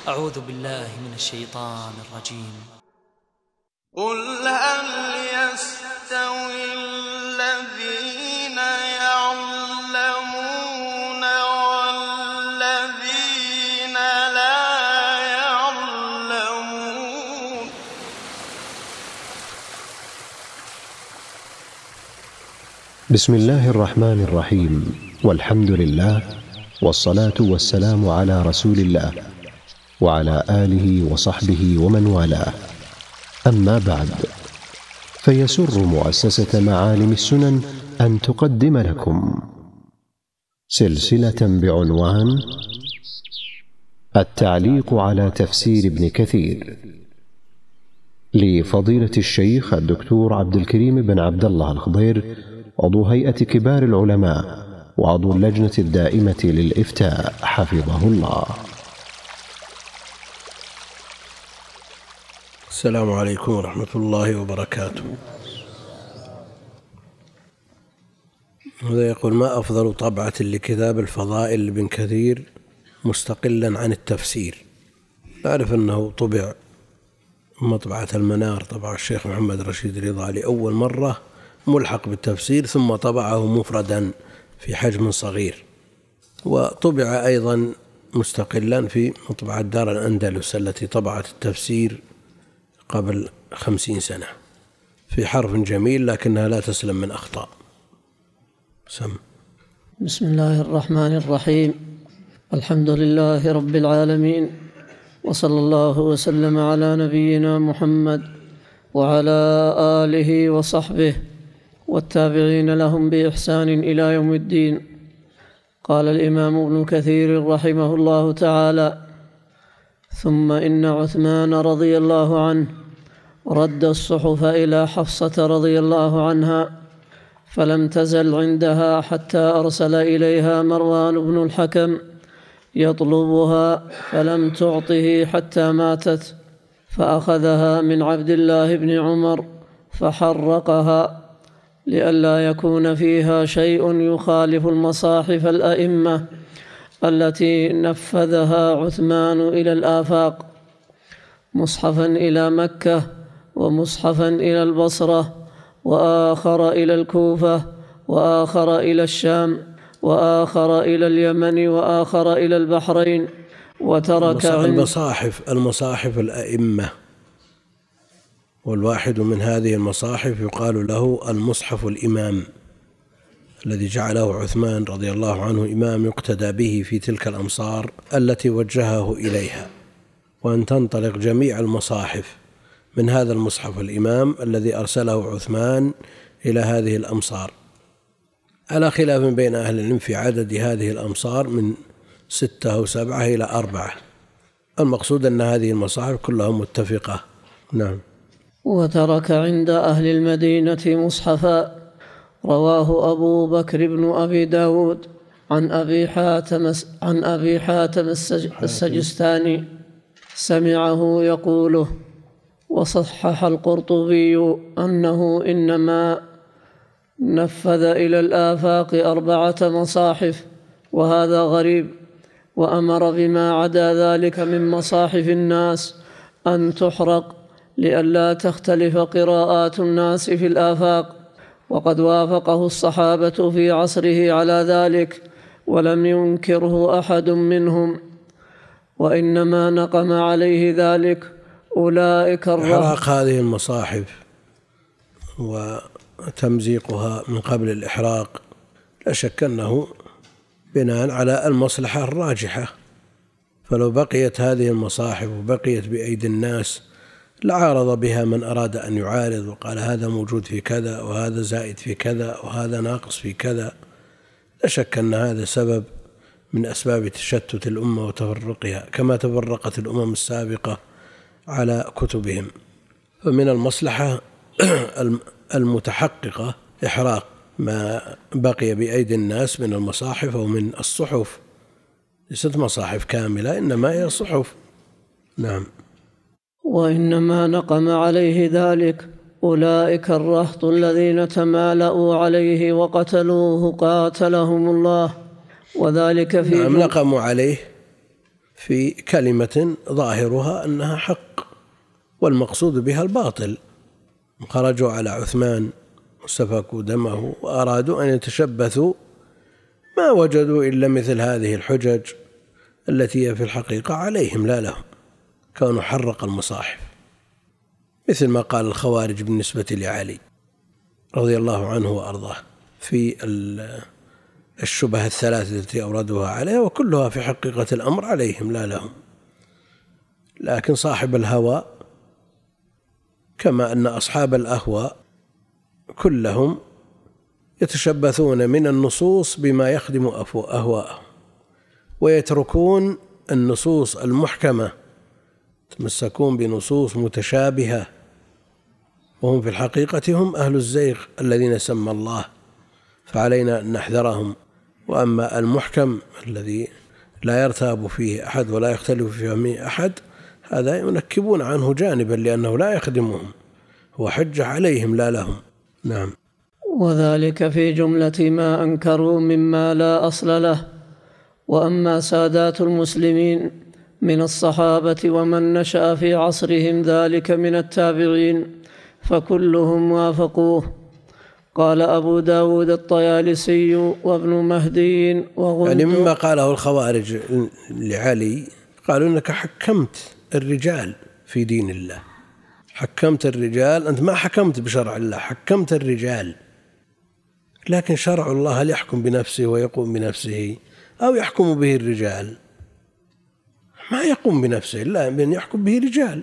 أعوذ بالله من الشيطان الرجيم. قل هل يستوي الذين يعلمون والذين لا يعلمون بسم الله الرحمن الرحيم، والحمد لله، والصلاة والسلام على رسول الله وعلى آله وصحبه ومن والاه. أما بعد، فيسر مؤسسة معالم السنن أن تقدم لكم سلسلة بعنوان التعليق على تفسير ابن كثير لفضيلة الشيخ الدكتور عبد الكريم بن عبد الله الخضير، عضو هيئة كبار العلماء وعضو اللجنة الدائمة للإفتاء، حفظه الله. السلام عليكم ورحمة الله وبركاته. هذا يقول: ما أفضل طبعة لكتاب الفضائل لابن كثير مستقلا عن التفسير؟ نعرف أنه طبع مطبعة المنار، طبع الشيخ محمد رشيد رضا لأول مرة ملحق بالتفسير، ثم طبعه مفردا في حجم صغير، وطبع أيضا مستقلا في مطبعة دار الأندلس التي طبعت التفسير قبل 50 سنة في حرف جميل لكنها لا تسلم من أخطاء. بسم الله الرحمن الرحيم. الحمد لله رب العالمين، وصلى الله وسلم على نبينا محمد وعلى آله وصحبه والتابعين لهم بإحسان إلى يوم الدين. قال الإمام ابن كثير رحمه الله تعالى: ثم إن عثمان رضي الله عنه رد الصحف إلى حفصة رضي الله عنها، فلم تزل عندها حتى أرسل إليها مروان بن الحكم يطلبها، فلم تعطه حتى ماتت، فأخذها من عبد الله بن عمر فحرقها لئلا يكون فيها شيء يخالف المصاحف الأئمة التي نفذها عثمان إلى الآفاق، مصحفا إلى مكة، ومصحفا إلى البصرة، وآخر إلى الكوفة، وآخر إلى الشام، وآخر إلى اليمن، وآخر إلى البحرين. وترك المصاحف الأئمة، والواحد من هذه المصاحف يقال له المصحف الإمام، الذي جعله عثمان رضي الله عنه إمام يقتدى به في تلك الأمصار التي وجهه إليها، وأن تنطلق جميع المصاحف من هذا المصحف الإمام الذي أرسله عثمان إلى هذه الأمصار، على خلاف بين أهل العلم في عدد هذه الأمصار من 6 أو 7 إلى 4. المقصود أن هذه المصاحف كلها متفقة. نعم. وترك عند أهل المدينة مصحفا، رواه أبو بكر بن أبي داود عن أبي حاتم السجستاني سمعه يقوله. وصحح القرطبي أنه إنما نفذ إلى الآفاق 4 مصاحف، وهذا غريب، وأمر بما عدا ذلك من مصاحف الناس أن تحرق لئلا تختلف قراءات الناس في الآفاق، وقد وافقه الصحابة في عصره على ذلك ولم ينكره أحد منهم، وإنما نقم عليه ذلك أولئك إحراق هذه المصاحف وتمزيقها من قبل الإحراق لا شك أنه بناء على المصلحة الراجحة، فلو بقيت هذه المصاحف وبقيت بأيدي الناس لعارض بها من أراد أن يعارض وقال هذا موجود في كذا، وهذا زائد في كذا، وهذا ناقص في كذا. لا شك أن هذا سبب من أسباب تشتت الأمة وتفرقها، كما تفرقت الأمم السابقة على كتبهم. فمن المصلحة المتحققة إحراق ما بقي بأيدي الناس من المصاحف أو من الصحف، ليست مصاحف كاملة إنما هي صحف. نعم. وإنما نقم عليه ذلك أولئك الرهط الذين تمالؤوا عليه وقتلوه قاتلهم الله، وذلك في نقموا عليه في كلمة ظاهرها أنها حق والمقصود بها الباطل. خرجوا على عثمان وسفكوا دمه وأرادوا أن يتشبثوا، ما وجدوا إلا مثل هذه الحجج التي هي في الحقيقة عليهم لا لهم، كانوا حرق المصاحف، مثل ما قال الخوارج بالنسبة لعلي رضي الله عنه وأرضاه في الشبه الثلاث التي أوردوها عليه، وكلها في حقيقة الأمر عليهم لا لهم. لكن صاحب الهوى كما أن أصحاب الأهواء كلهم يتشبثون من النصوص بما يخدم أهواءهم، ويتركون النصوص المحكمة، يتمسكون بنصوص متشابهة، وهم في الحقيقة هم أهل الزيغ الذين سمى الله، فعلينا أن نحذرهم. وأما المحكم الذي لا يرتاب فيه أحد ولا يختلف في فهمه أحد، هذا ينكبون عنه جانبا لأنه لا يخدمهم، هو حجة عليهم لا لهم. نعم. وذلك في جملة ما أنكروا مما لا أصل له. وأما سادات المسلمين من الصحابة ومن نشأ في عصرهم ذلك من التابعين فكلهم وافقوه. قال أبو داود الطيالسي وابن مهدي وغندر، يعني مما قاله الخوارج لعلي، قالوا إنك حكمت الرجال في دين الله، حكمت الرجال، أنت ما حكمت بشرع الله، حكمت الرجال. لكن شرع الله هل يحكم بنفسه ويقوم بنفسه أو يحكم به الرجال؟ ما يقوم بنفسه إلا من يحكم به رجال،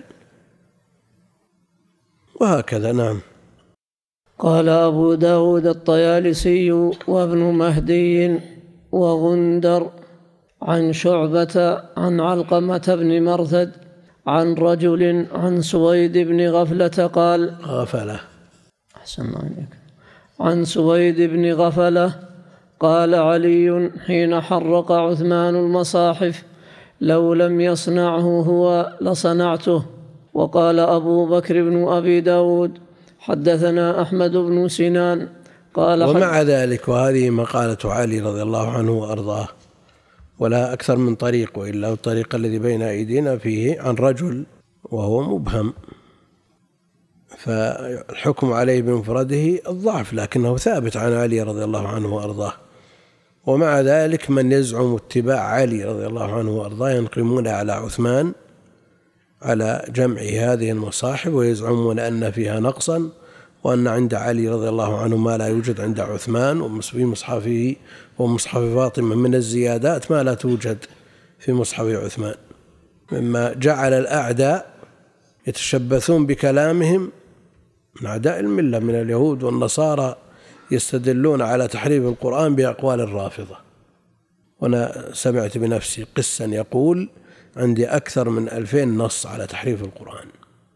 وهكذا. نعم. قال أبو داود الطيالسي وابن مهدي وغندر عن شعبة عن علقمة بن مرثد عن رجل عن سويد بن غفلة قال عن سويد بن غفلة قال علي حين حرق عثمان المصاحف: لو لم يصنعه هو لصنعته. وقال أبو بكر بن أبي داود: حدثنا أحمد بن سنان قال ومع ذلك، وهذه مقالة علي رضي الله عنه وأرضاه، ولا أكثر من طريق، وإلا الطريق الذي بين أيدينا فيه عن رجل وهو مبهم، فالحكم عليه بمفرده الضعف، لكنه ثابت عن علي رضي الله عنه وأرضاه. ومع ذلك من يزعم اتباع علي رضي الله عنه وأرضاه ينقمون على عثمان على جمع هذه المصاحف، ويزعمون أن فيها نقصا، وأن عند علي رضي الله عنه ما لا يوجد عند عثمان، وفي مصحفه ومصحف فاطمة من الزيادات ما لا توجد في مصحف عثمان، مما جعل الأعداء يتشبثون بكلامهم من أعداء الملة من اليهود والنصارى، يستدلون على تحريف القرآن بأقوال الرافضة. وأنا سمعت بنفسي قسا يقول: عندي أكثر من 2000 نص على تحريف القرآن،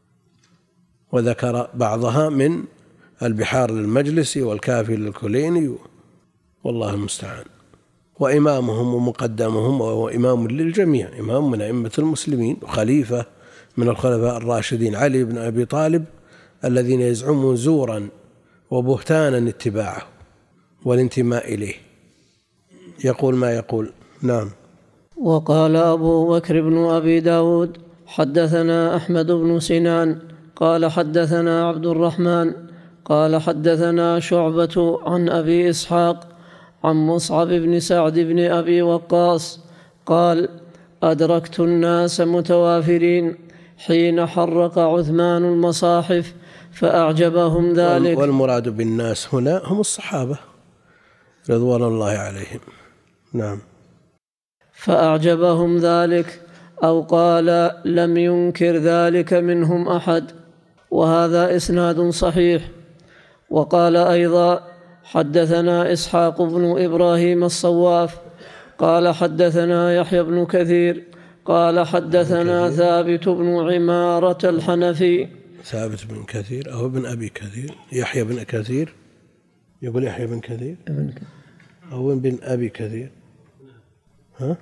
وذكر بعضها من البحار للمجلسي والكافي للكليني، والله المستعان. وإمامهم ومقدمهم وهو إمام للجميع، إمام من أئمة المسلمين وخليفة من الخلفاء الراشدين، علي بن أبي طالب، الذين يزعمون زورا وبهتانا اتباعه والانتماء إليه، يقول ما يقول. نعم. وقال أبو بكر بن أبي داود: حدثنا أحمد بن سنان قال حدثنا عبد الرحمن قال حدثنا شعبة عن أبي إسحاق عن مصعب بن سعد بن أبي وقاص قال: أدركت الناس متوافرين حين حرق عثمان المصاحف فأعجبهم ذلك. والمراد بالناس هنا هم الصحابة رضوان الله عليهم. نعم. فأعجبهم ذلك، أو قال لم ينكر ذلك منهم أحد، وهذا إسناد صحيح. وقال أيضا: حدثنا إسحاق بن إبراهيم الصواف قال حدثنا يحيى بن كثير قال حدثنا ثابت بن عمارة الحنفي. ثابت بن كثير أو ابن أبي كثير؟ يحيى بن كثير، يقول يحيى بن كثير أو ابن أبي كثير؟ ها؟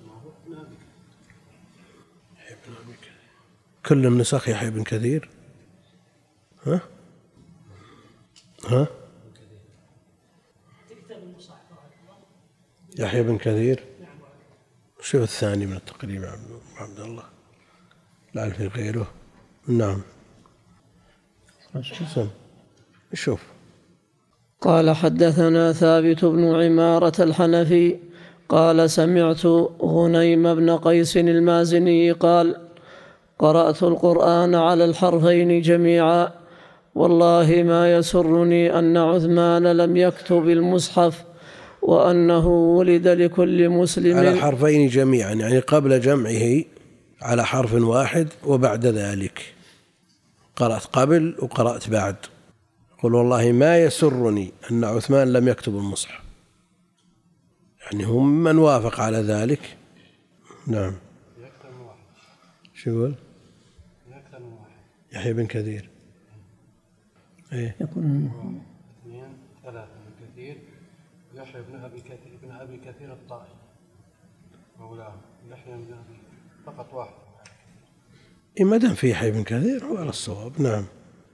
كل النسخ يحيى بن كثير. ها؟ يحيى بن كثير. شوف الثاني من التقريب عبد الله، لعل في غيره. نعم شوف. قال حدثنا ثابت بن عمارة الحنفي قال سمعت غنيم بن قيس المازني قال قرأت القرآن على الحرفين جميعا، والله ما يسرني أن عثمان لم يكتب المصحف وأنه ولد لكل مسلم على الحرفين جميعا، يعني قبل جمعه على حرف واحد وبعد ذلك. قرأت قبل وقرأت بعد. قل والله ما يسرني أن عثمان لم يكتب المصحف، يعني هم من وافق على ذلك. نعم. شو يقول؟ يحيى بن كثير. ايه يكون 2 3 من كثير، يحيى بن أبي كثير الطائي مولاه، يحيى بن أبي فقط واحد. ما دام في يحيى بن كثير هو على الصواب. نعم.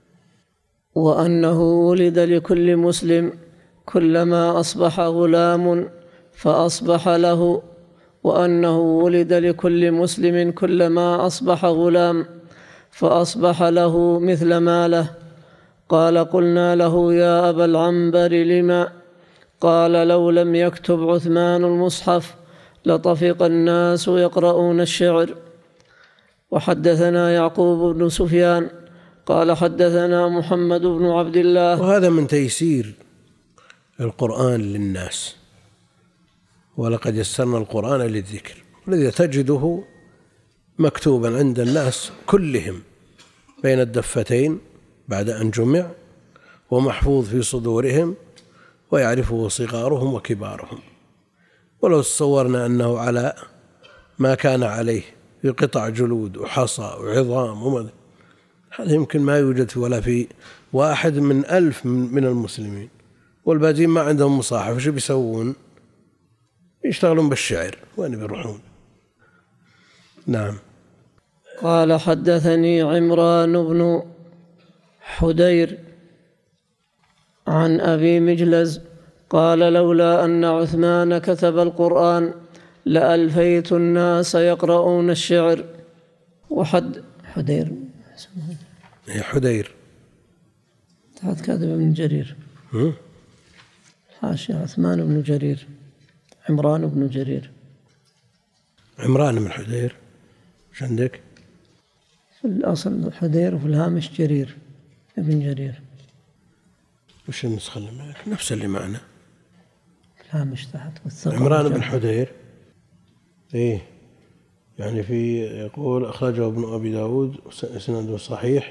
وأنه ولد لكل مسلم كلما أصبح غلام فأصبح له، وأنه ولد لكل مسلم كلما أصبح غلام فأصبح له مثل ما له. قال قلنا له يا أبا العنبر لما؟ قال لو لم يكتب عثمان المصحف لطفق الناس يقرؤون الشعر. وحدثنا يعقوب بن سفيان قال حدثنا محمد بن عبد الله. وهذا من تيسير القرآن للناس، ولقد يسرنا القرآن للذكر، الذي تجده مكتوبا عند الناس كلهم بين الدفتين بعد أن جمع، ومحفوظ في صدورهم ويعرفه صغارهم وكبارهم. ولو تصورنا أنه على ما كان عليه في قطع جلود وحصى وعظام هذا يمكن ما يوجد ولا في 1 من 1000 من المسلمين، والباقيين ما عندهم مصاحف. شو بيسوون؟ يشتغلون بالشعر، وين بيروحون؟ نعم. قال حدثني عمران بن حدير عن أبي مجلز قال لولا أن عثمان كتب القرآن لألفيت الناس يقرؤون الشعر. حدير حدير تحت كاتب ابن جرير، حاشية عثمان بن جرير، عمران بن جرير. عمران بن حدير وش عندك؟ في الأصل حدير وفي الهامش جرير ابن جرير. وش النسخة اللي معك؟ نفس اللي معنا. الهامش تحت. عمران بن حدير. إيه يعني في يقول أخرجه ابن أبي داود وسنده صحيح.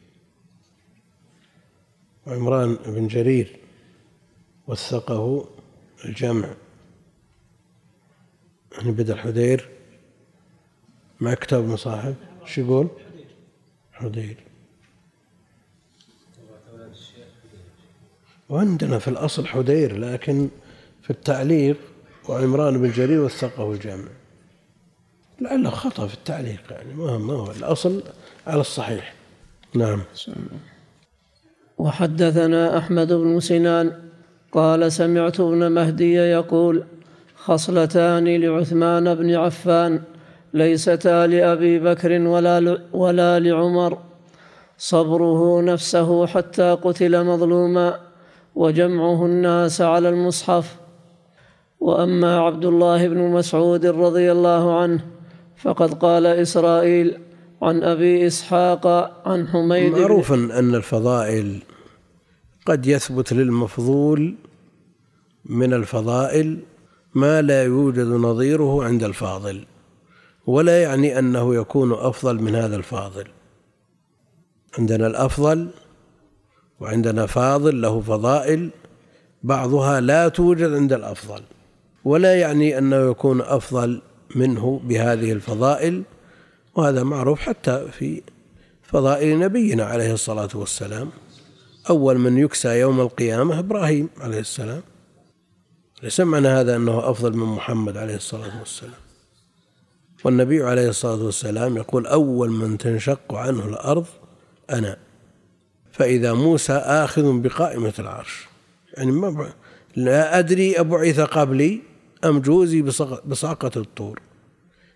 عمران بن جرير وثقه الجمع، يعني بدل حدير مع كتاب مصاحف. شو يقول؟ حدير. وعندنا في الأصل حدير، لكن في التعليق وعمران بن جرير وثقه الجامع. لعله خطأ في التعليق، يعني ما هو الأصل على الصحيح. نعم. وحدثنا أحمد بن سنان قال سمعت ابن مهدي يقول خصلتان لعثمان بن عفان ليستا لأبي بكر ولا لعمر: صبره نفسه حتى قتل مظلوما، وجمعه الناس على المصحف. وأما عبد الله بن مسعود رضي الله عنه فقد قال إسرائيل عن أبي إسحاق عن حميد. معروف أن الفضائل قد يثبت للمفضول من الفضائل ما لا يوجد نظيره عند الفاضل، ولا يعني أنه يكون أفضل من هذا الفاضل. عندنا الأفضل وعندنا فاضل له فضائل بعضها لا توجد عند الأفضل، ولا يعني أنه يكون أفضل منه بهذه الفضائل. وهذا معروف حتى في فضائل نبينا عليه الصلاة والسلام. أول من يكسى يوم القيامة إبراهيم عليه السلام، ليس معنى هذا أنه أفضل من محمد عليه الصلاة والسلام. والنبي عليه الصلاة والسلام يقول أول من تنشق عنه الأرض أنا، فإذا موسى آخذ بقائمة العرش، يعني لا أدري أبعث قبلي أم جوزي بصعقة الطور.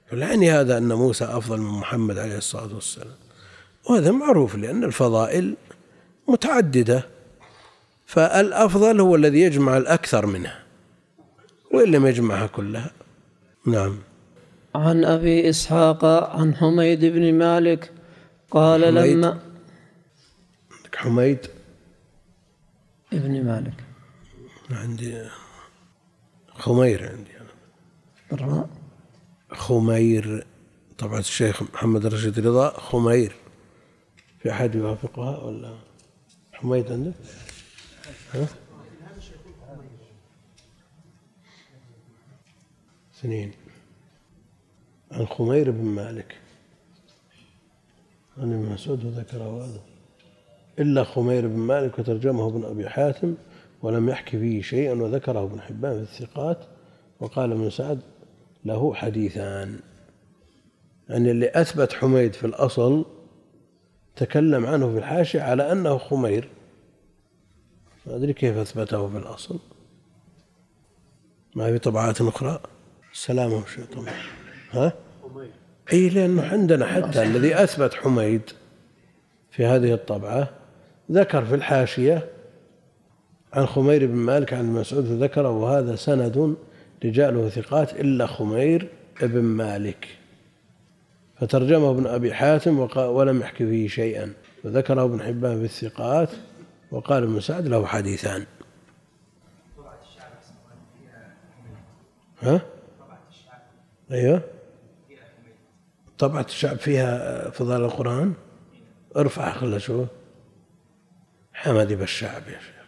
يعني هذا أن موسى أفضل من محمد عليه الصلاة والسلام، وهذا معروف لأن الفضائل متعددة، فالأفضل هو الذي يجمع الأكثر منها وإن لم يجمعها كلها. نعم. عن أبي إسحاق عن حميد بن مالك قال لما حميد ابن مالك عندي خمير، عندي الراء خمير، طبعا الشيخ محمد رشيد رضا خمير، في أحد يوافقها ولا حميد عندك؟ ها؟ سنين عن خمير بن مالك عن ابن مسعود وذكره هذا إلا خمير بن مالك وترجمه ابن أبي حاتم ولم يحكي فيه شيئا وذكره ابن حبان في الثقات وقال ابن سعد له حديثان. يعني اللي أثبت حميد في الأصل تكلم عنه في الحاشية على أنه خمير، ما أدري كيف أثبته في الأصل، ما في طبعات أخرى. سلامه الشيطان. ها؟ أي لأنه عندنا حتى الذي أثبت حميد في هذه الطبعة ذكر في الحاشية عن خمير بن مالك عن مسعود ذكره وهذا سند رجاله ثقات إلا خمير بن مالك، فترجمه ابن أبي حاتم ولم يحكي فيه شيئا وذكره ابن حبان في الثقات وقال ابن سعد له حديثان. ها؟ أيوه طبعة الشعب فيها فضائل القرآن، ارفع خلنا شو حمدي بالشعب يا شيخ.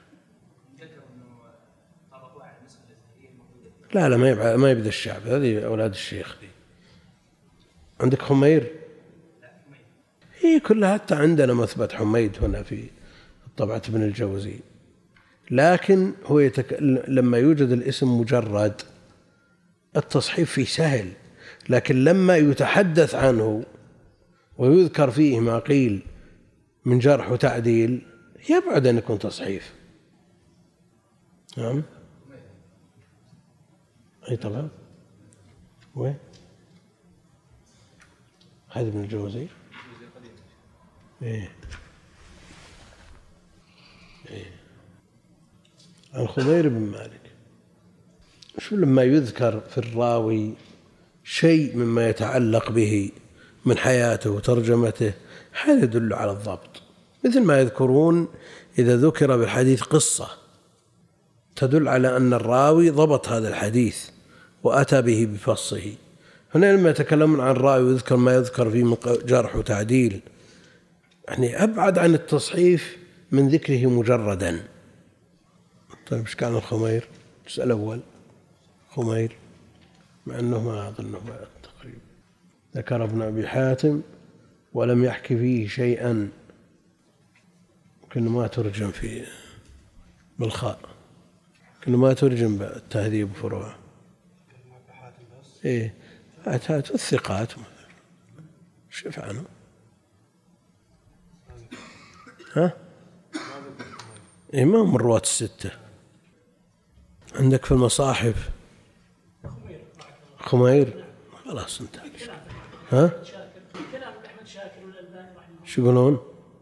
لا ما يبدأ الشعب، هذه أولاد الشيخ دي. عندك حمير؟ هي كلها حتى عندنا مثبت حميد هنا في طبعة ابن الجوزي، لكن هو لما يوجد الاسم مجرد التصحيف فيه سهل، لكن لما يتحدث عنه ويذكر فيه ما قيل من جرح وتعديل يبعد أن يكون تصحيف. نعم. أي طبعا. وين؟ هذا ابن الجوزي. إيه. عن خمير بن مالك. شو لما يذكر في الراوي شيء مما يتعلق به من حياته وترجمته هذا يدل على الضبط، مثل ما يذكرون إذا ذكر بالحديث قصة تدل على أن الراوي ضبط هذا الحديث وأتى به بفصه. هنا لما يتكلمون عن الراوي ويذكر ما يذكر فيه من جرح وتعديل يعني أبعد عن التصحيف من ذكره مجردا. طيب إيش كان الخمير؟ الجزء الأول خمير مع أنه ما أظنه تقريبا ذكر ابن أبي حاتم ولم يحكي فيه شيئا، كأنه ما ترجم فيه بالخاء، كأنه ما ترجم بالتهذيب فروع. إيه أتات الثقات شوف عنه. ها؟ إيه ما من رواة الستة. عندك في المصاحف خمير خلاص انتهى. ها؟ كلام أحمد شاكر والألباني رحمه الله. شو يقولون؟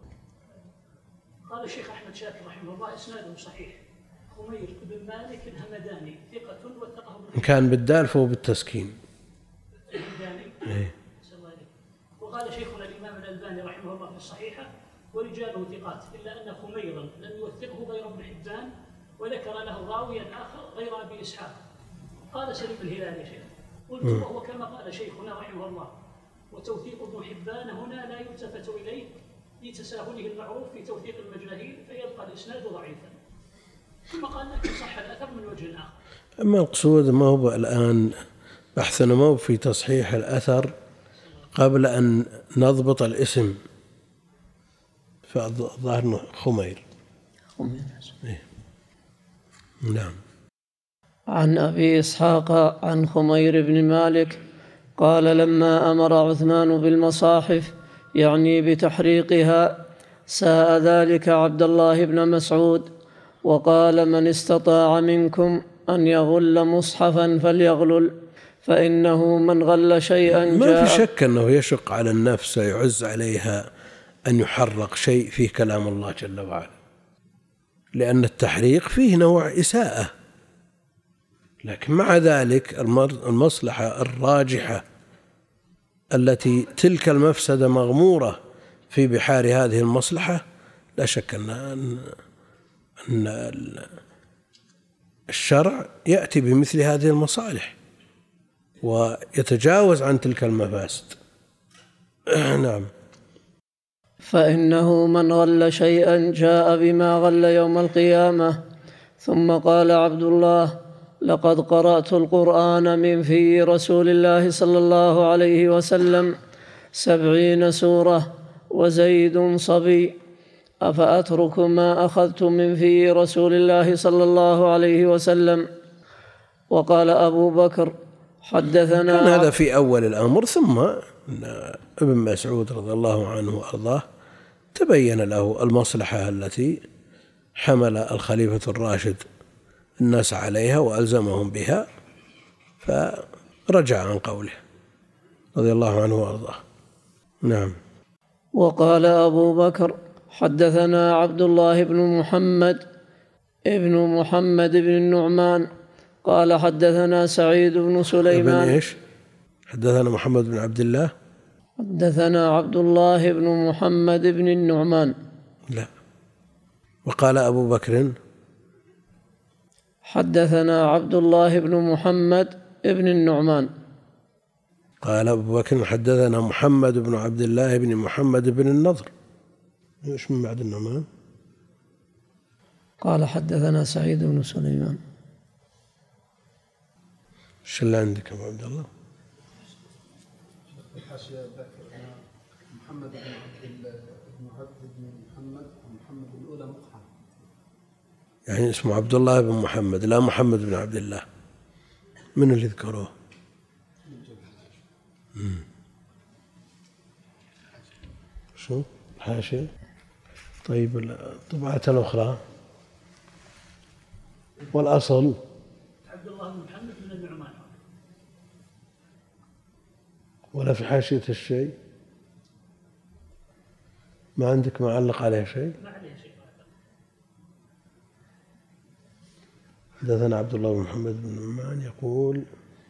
قال الشيخ أحمد شاكر رحمه الله إسناده صحيح. خمير بن مالك الهمداني ثقة وثقه إن كان بالدال فهو بالتسكين. الهمداني. إيه. وقال شيخنا الإمام الألباني رحمه الله في الصحيحة ورجاله ثقات إلا أن خميرا لم يوثقه غير ابن حبان وذكر له راويا آخر غير أبي إسحاق. قال سليم الهلالي يا شيخ قلت وهو كما قال شيخنا رحمه الله وتوثيق ابن حبان هنا لا يلتفت إليه لتساهله المعروف في توثيق المجاهيل فيبقى الإسناد ضعيفا. ثم قال لكن صح الأثر من وجه آخر. أما القصود ما هو الآن بحثنا ما هو في تصحيح الأثر قبل أن نضبط الاسم، فظهر خمير. إيه. نعم. عن أبي إسحاق عن خمير بن مالك قال لما أمر عثمان بالمصاحف يعني بتحريقها ساء ذلك عبد الله بن مسعود وقال من استطاع منكم أن يغل مصحفا فإنه من غل شيئا ما في شك أنه يشق على النفس ويعز عليها أن يحرق شيء فيه كلام الله جل وعلا، لأن التحريق فيه نوع إساءة، لكن مع ذلك المصلحة الراجحة التي تلك المفسدة مغمورة في بحار هذه المصلحة، لا شك أن الشرع يأتي بمثل هذه المصالح ويتجاوز عن تلك المفاسد. نعم. فإنه من غل شيئا جاء بما غل يوم القيامة. ثم قال عبد الله: لقد قرأت القرآن من في رسول الله صلى الله عليه وسلم 70 سورة وزيد صبي، أفأترك ما أخذت من في رسول الله صلى الله عليه وسلم؟ وقال أبو بكر: حدثنا. كان هذا في أول الأمر، ثم ابن مسعود رضي الله عنه وأرضاه تبين له المصلحة التي حمل الخليفة الراشد الناس عليها وألزمهم بها، فرجع عن قوله رضي الله عنه وأرضاه. نعم. وقال أبو بكر: حدثنا عبد الله بن محمد بن النعمان قال حدثنا سعيد بن سليمان. ابن إيش؟ حدثنا محمد بن عبد الله. حدثنا عبد الله بن محمد بن النعمان. لا. وقال أبو بكر: حدثنا عبد الله بن محمد بن النعمان. قال أبو بكر: حدثنا محمد بن عبد الله بن محمد بن النضر. إيش من بعد النعمان؟ قال حدثنا سعيد بن سليمان. ايش اللي عندك أبو عبد الله؟ محمد بن محمد الأولى مقحم، يعني اسمه عبد الله بن محمد، لا محمد بن عبد الله. من اللي ذكروه؟ شو الحاشية؟ طيب الطبعة الأخرى والأصل عبد الله بن محمد بن النعمان. ولا في حاشية الشيء؟ ما عندك معلق عليه شيء؟ ما عليه شيء. حدثنا عبد الله بن محمد بن النعمان يقول: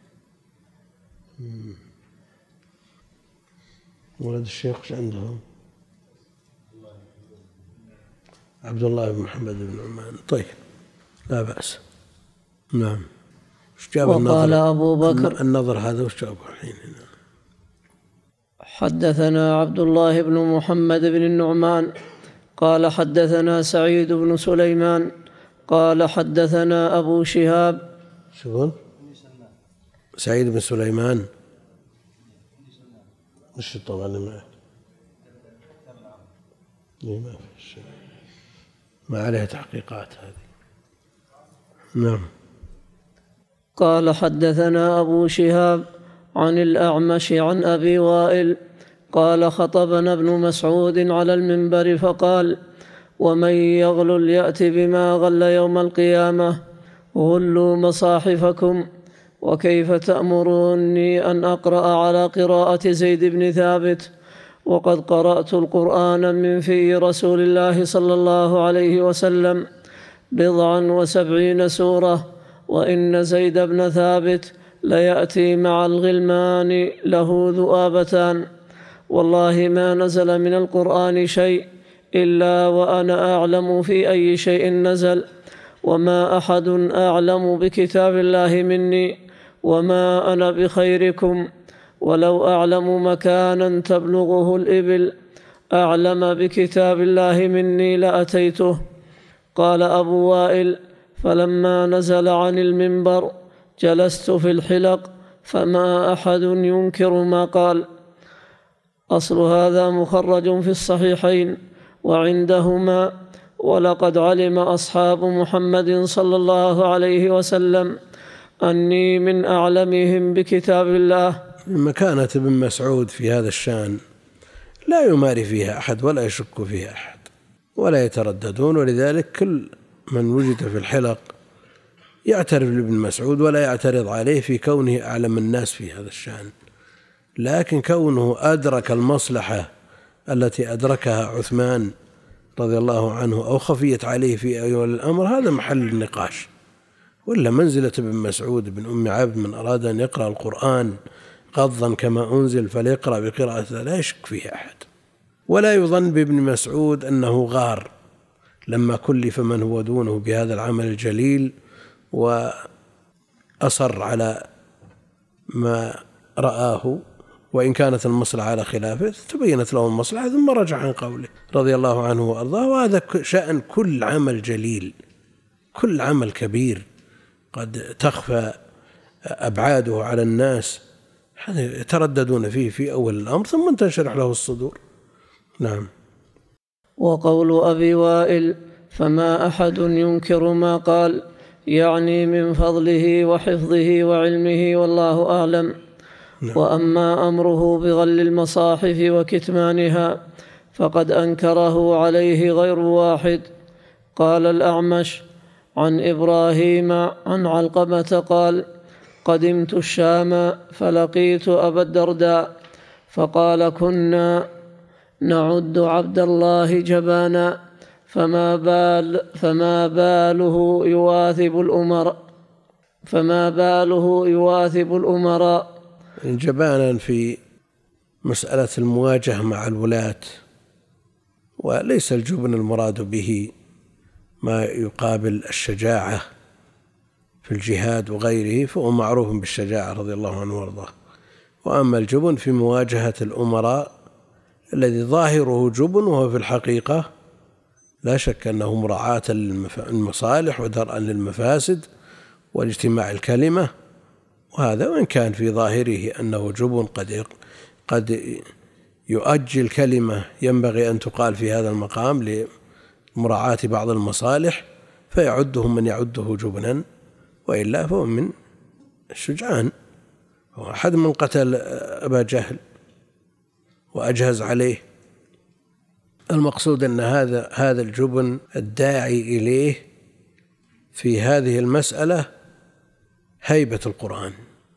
ولد الشيخ ايش عندهم؟ عبد الله بن محمد بن النعمان. طيب لا بأس. نعم. ايش جاب النظر؟ وقال أبو بكر: النظر هذا وش جابه الحين هنا؟ حدثنا عبد الله بن محمد بن النعمان قال حدثنا سعيد بن سليمان قال حدثنا أبو شهاب. شو سعيد بن سليمان؟ مش طبعا ما في شيء، ما عليها تحقيقات هذه. نعم. قال حدثنا أبو شهاب عن الأعمش عن أبي وائل قال خطبنا ابن مسعود على المنبر فقال: ومن يغلل يأت بما غل يوم القيامة، غلوا مصاحفكم، وكيف تأمروني أن أقرأ على قراءة زيد بن ثابت وقد قرأت القرآن من في رسول الله صلى الله عليه وسلم 79 سورة، وإن زيد بن ثابت ليأتي مع الغلمان له ذؤابتان، والله ما نزل من القرآن شيء إلا وأنا أعلم في أي شيء نزل، وما أحد أعلم بكتاب الله مني، وما أنا بخيركم، ولو أعلم مكانا تبلغه الإبل أعلم بكتاب الله مني لأتيته. قال أبو وائل: فلما نزل عن المنبر جلست في الحلق فما أحد ينكر ما قال. أصل هذا مخرج في الصحيحين وعندهما: ولقد علم أصحاب محمد صلى الله عليه وسلم أني من أعلمهم بكتاب الله. مكانة ابن مسعود في هذا الشأن لا يماري فيها أحد ولا يشك فيها أحد ولا يترددون، ولذلك كل من وجد في الحلق يعترف لابن مسعود ولا يعترض عليه في كونه أعلم الناس في هذا الشأن، لكن كونه أدرك المصلحة التي أدركها عثمان رضي الله عنه أو خفيت عليه في أول الأمر هذا محل النقاش. ولا منزلة ابن مسعود بن أم عبد من أراد أن يقرأ القرآن غضا كما أنزل فليقرأ بقراءته لا يشك فيه أحد. ولا يظن بابن مسعود أنه غار لما كلف من هو دونه بهذا العمل الجليل وأصر على ما رآه، وإن كانت المصلحة على خلافه تبينت له المصلحة ثم رجع عن قوله رضي الله عنه وأرضاه. وهذا شأن كل عمل جليل، كل عمل كبير قد تخفى أبعاده على الناس يترددون فيه في أول الأمر ثم تنشرح له الصدور. نعم. وقول أبي وائل فما أحد ينكر ما قال يعني من فضله وحفظه وعلمه والله أعلم. وأما أمره بغل المصاحف وكتمانها فقد أنكره عليه غير واحد. قال الأعمش عن إبراهيم عن علقمة قال قدمت الشام فلقيت أبا الدرداء فقال كنا نعد عبد الله جبانا فما باله يواثب الأمراء جبانا في مسألة المواجهة مع الولاة. وليس الجبن المراد به ما يقابل الشجاعة في الجهاد وغيره، فهو معروف بالشجاعة رضي الله عنه وارضاه. وأما الجبن في مواجهة الأمراء الذي ظاهره جبن وهو في الحقيقة لا شك أنه مراعاة للمصالح ودرءا للمفاسد والاجتماع الكلمة. وهذا وإن كان في ظاهره أنه جبن قد يؤجل كلمة ينبغي أن تقال في هذا المقام لمراعاة بعض المصالح فيعدهم من يعده جبنا، وإلا فهو من الشجعان. هو أحد من قتل أبا جهل وأجهز عليه. المقصود أن هذا الجبن الداعي إليه في هذه المسألة هيبة القرآن.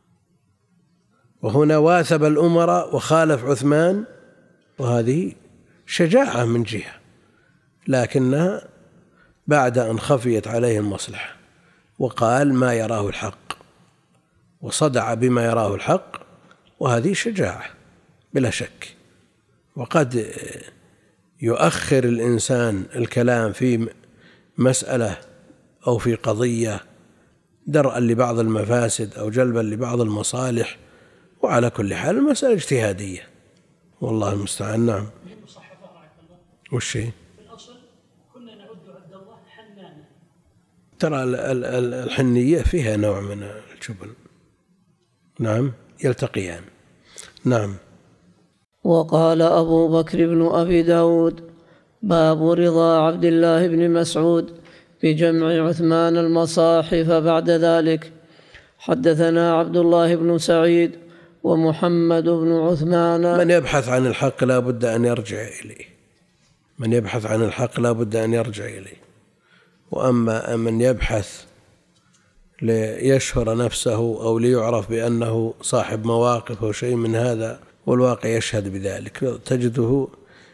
وهنا واثب الأمراء وخالف عثمان، وهذه شجاعة من جهة، لكنها بعد أن خفيت عليه المصلحة وقال ما يراه الحق وصدع بما يراه الحق، وهذه شجاعة بلا شك. وقد يؤخر الإنسان الكلام في مسألة أو في قضية درءا لبعض المفاسد أو جلبا لبعض المصالح، وعلى كل حال المسألة اجتهادية والله المستعان. نعم. والشيء في الأصل كنا نعد عبد الله حنانا. ترى الحنية فيها نوع من الجبن. نعم، يلتقيان. نعم. وقال أبو بكر بن أبي داود باب رضا عبد الله بن مسعود بجمع عثمان المصاحف بعد ذلك. حدثنا عبد الله بن سعيد ومحمد بن عثمان. من يبحث عن الحق لا بد أن يرجع إليه، من يبحث عن الحق لا بد أن يرجع إليه. وأما من يبحث ليشهر نفسه أو ليعرف بأنه صاحب مواقف أو شيء من هذا والواقع يشهد بذلك، تجده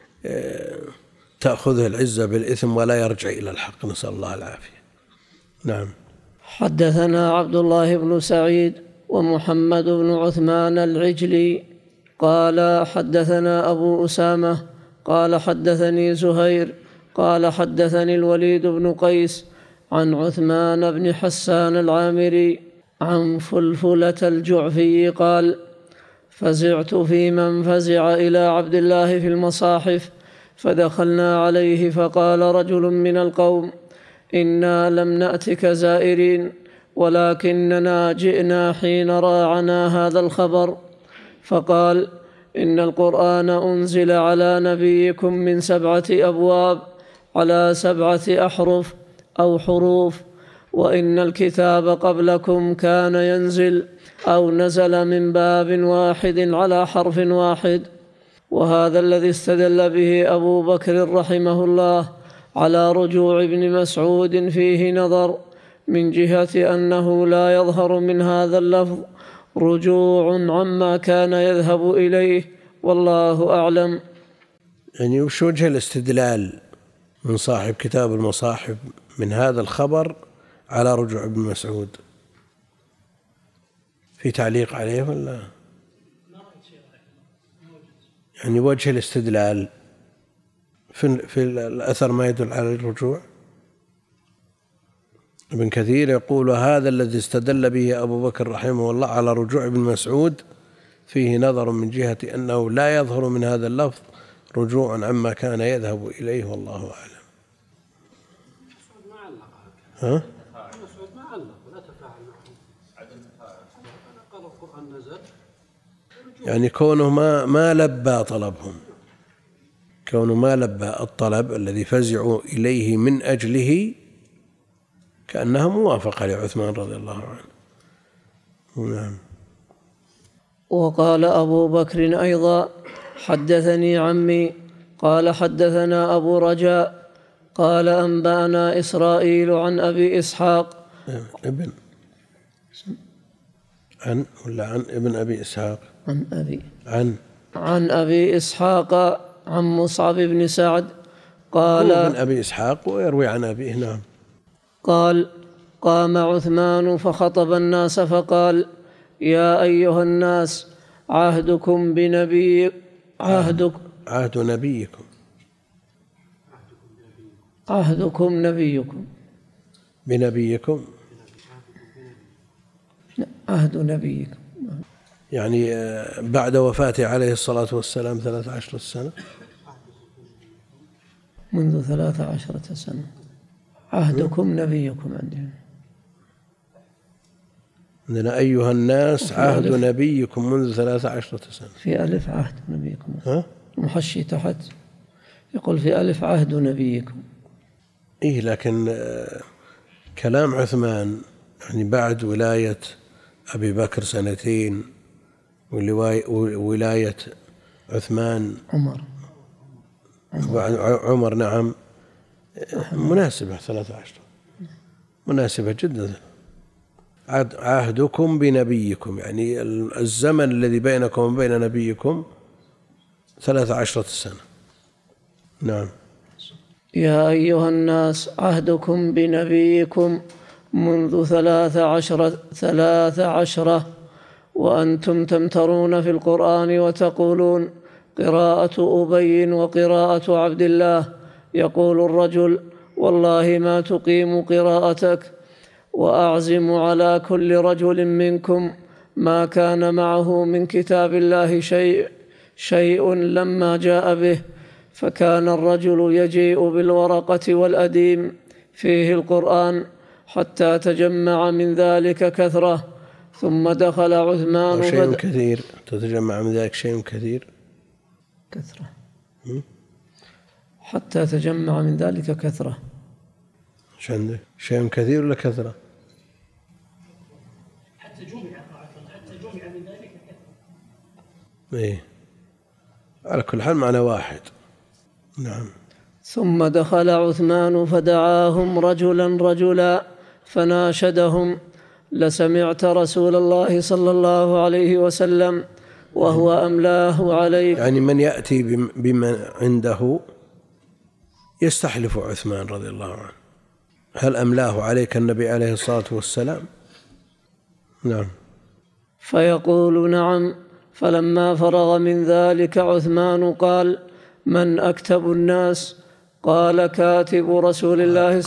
تأخذه العزة بالإثم ولا يرجع إلى الحق، نسأل الله العافية. نعم. حدثنا عبد الله بن سعيد ومحمد بن عثمان العجلي قال حدثنا أبو أسامة قال حدثني زهير قال حدثني الوليد بن قيس عن عثمان بن حسان العامري عن فلفلة الجعفي قال فزعت في من فزع إلى عبد الله في المصاحف، فدخلنا عليه فقال رجل من القوم إنا لم نأتك زائرين ولكننا جئنا حين راعنا هذا الخبر. فقال إن القرآن أنزل على نبيكم من 7 أبواب على 7 أحرف أو حروف، وإن الكتاب قبلكم كان ينزل أو نزل من باب واحد على حرف واحد. وهذا الذي استدل به أبو بكر رحمه الله على رجوع ابن مسعود فيه نظر، من جهة أنه لا يظهر من هذا اللفظ رجوع عما كان يذهب إليه، والله أعلم. يعني وش وجه الاستدلال من صاحب كتاب المصاحف من هذا الخبر على رجوع ابن مسعود؟ في تعليق عليه ولا؟ يعني وجه الاستدلال في الأثر ما يدل على الرجوع. ابن كثير يقول: هذا الذي استدل به أبو بكر رحمه الله على رجوع ابن مسعود فيه نظر من جهة أنه لا يظهر من هذا اللفظ رجوع عما كان يذهب إليه، والله أعلم. ها؟ مسعود ما علق ولا تفاعل معهم، قال القرآن نزل. يعني كونه ما لبى طلبهم، كونه ما لبى الطلب الذي فزعوا إليه من أجله، كأنها موافقة لعثمان رضي الله عنه. نعم. وقال أبو بكر أيضا: حدثني عمي قال حدثنا أبو رجاء قال أنبأنا إسرائيل عن أبي إسحاق عن ابن أبي إسحاق عن أبي إسحاق عن مصعب بن سعد قال ابن أبي إسحاق ويروي عن أبيه. نعم. قال: قام عثمان فخطب الناس فقال: يا أيها الناس، عهدكم بنبي عهد نبيكم بنبيكم عهد نبيكم، يعني بعد وفاته عليه الصلاة والسلام 13 سنة، منذ 13 سنة. عهدكم نبيكم عندنا أيها الناس عهد نبيكم منذ 13 سنة. في ألف عهد نبيكم، محشي تحت يقول في ألف عهد نبيكم. إيه، لكن كلام عثمان يعني بعد ولاية أبي بكر 2 وولاية عثمان عمر نعم، مناسبة 13 مناسبة جدا. عهدكم بنبيكم يعني الزمن الذي بينكم وبين نبيكم 13 سنة. نعم. يا أيها الناس، عهدكم بنبيكم منذ 13 وأنتم تمترون في القرآن وتقولون قراءة أبي وقراءة عبد الله. يقول الرجل: والله ما تقيم قراءتك، وأعزم على كل رجل منكم ما كان معه من كتاب الله شيء لما جاء به، فكان الرجل يجيء بالورقة والأديم فيه القرآن حتى تجمع من ذلك كثرة، ثم دخل عثمان شيء كثير، تتجمع من ذلك شيء كثير كثرة، حتى تجمع من ذلك كثرة. شيء كثير ولا كثرة؟ حتى جمع من ذلك كثرة. إيه، على كل حال معنى واحد. نعم. ثم دخل عثمان فدعاهم رجلا فناشدهم: لسمعت رسول الله صلى الله عليه وسلم وهو أملاه عليك. يعني من يأتي بمن عنده يستحلف عثمان رضي الله عنه: هل أملاه عليك النبي عليه الصلاة والسلام؟ نعم. فيقول: نعم. فلما فرغ من ذلك عثمان قال: من أكتب الناس؟ قال: كاتب رسول الله.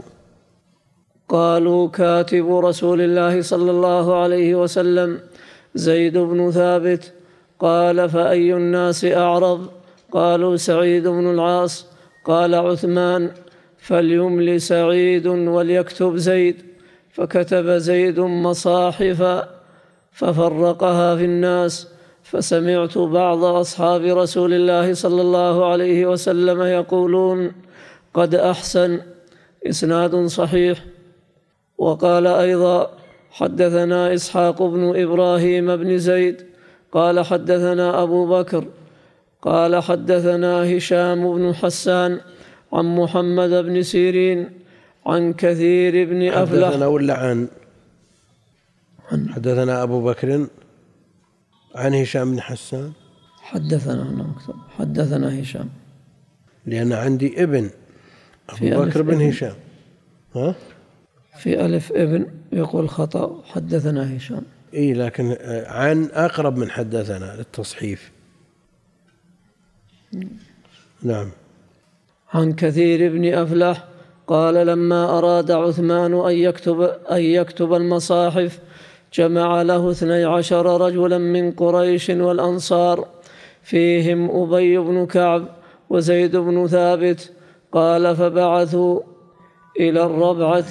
قالوا: كاتب رسول الله صلى الله عليه وسلم زيد بن ثابت. قال: فأي الناس أعرض؟ قالوا: سعيد بن العاص. قال عثمان: فليمل سعيد وليكتب زيد. فكتب زيد مصاحف ففرقها في الناس، فسمعت بعض أصحاب رسول الله صلى الله عليه وسلم يقولون: قد أحسن. إسناد صحيح. وقال أيضا: حدثنا إسحاق بن إبراهيم بن زيد قال حدثنا أبو بكر قال حدثنا هشام بن حسان عن محمد بن سيرين عن كثير بن أفلح. حدثنا ولا عن حدثنا أبو بكر عن هشام بن حسان. حدثنا هشام، لأن عندي ابن أبو بكر بن هشام. ها؟ في ألف ابن يقول خطأ، حدثنا هشام. إيه، لكن عن أقرب من حدثنا للتصحيف. نعم. عن كثير بن أفلح قال لما أراد عثمان أن يكتب المصاحف جمع له 12 رجلا من قريش والأنصار، فيهم أبي بن كعب وزيد بن ثابت. قال فبعثوا إلى الربعة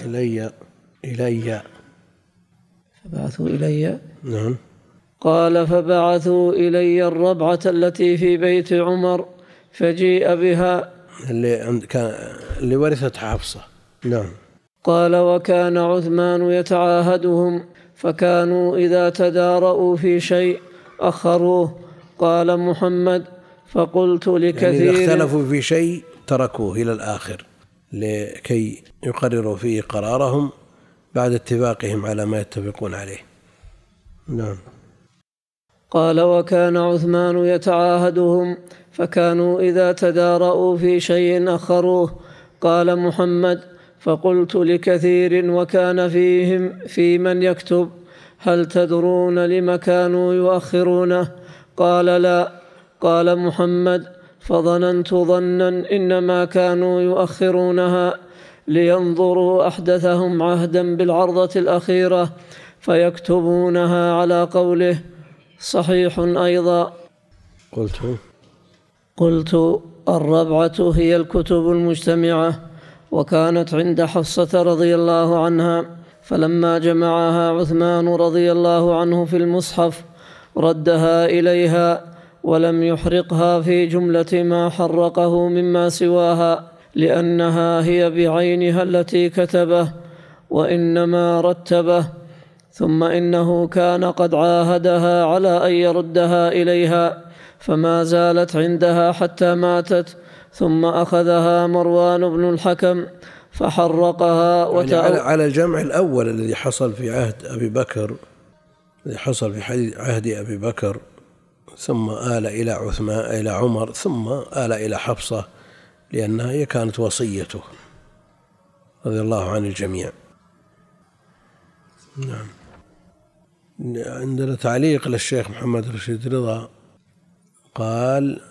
فبعثوا إلي. نعم. قال فبعثوا إلي الربعة التي في بيت عمر، فجيء بها، اللي ورثت حفصة. نعم. قال وكان عثمان يتعاهدهم، فكانوا إذا تدارؤوا في شيء أخروه. قال محمد فقلت لكثير، يعني إذا اختلفوا في شيء تركوه إلى الآخر لكي يقرروا فيه قرارهم بعد اتفاقهم على ما يتفقون عليه. نعم. قال وكان عثمان يتعاهدهم، فكانوا إذا تدارؤوا في شيء أخروه. قال محمد فقلت لكثير وكان فيهم في من يكتب هل تدرون لم كانوا يؤخرونه؟ قال لا. قال محمد فظننت ظنا إنما كانوا يؤخرونها لينظروا أحدثهم عهدا بالعرضة الأخيرة فيكتبونها على قوله. صحيح أيضا. قلت الربعة هي الكتب المجتمعة، وكانت عند حفصة رضي الله عنها، فلما جمعها عثمان رضي الله عنه في المصحف ردها إليها ولم يحرقها في جملة ما حرقه مما سواها، لأنها هي بعينها التي كتبه وإنما رتبه. ثم إنه كان قد عاهدها على أن يردها إليها، فما زالت عندها حتى ماتت، ثم أخذها مروان بن الحكم فحرقها يعني على الجمع الأول الذي حصل في عهد أبي بكر، الذي حصل في عهد أبي بكر، ثم آل إلى عثمان إلى عمر، ثم آل إلى حفصة، لأنها هي كانت وصيته رضي الله عن الجميع. نعم. عندنا تعليق للشيخ محمد رشيد رضا قال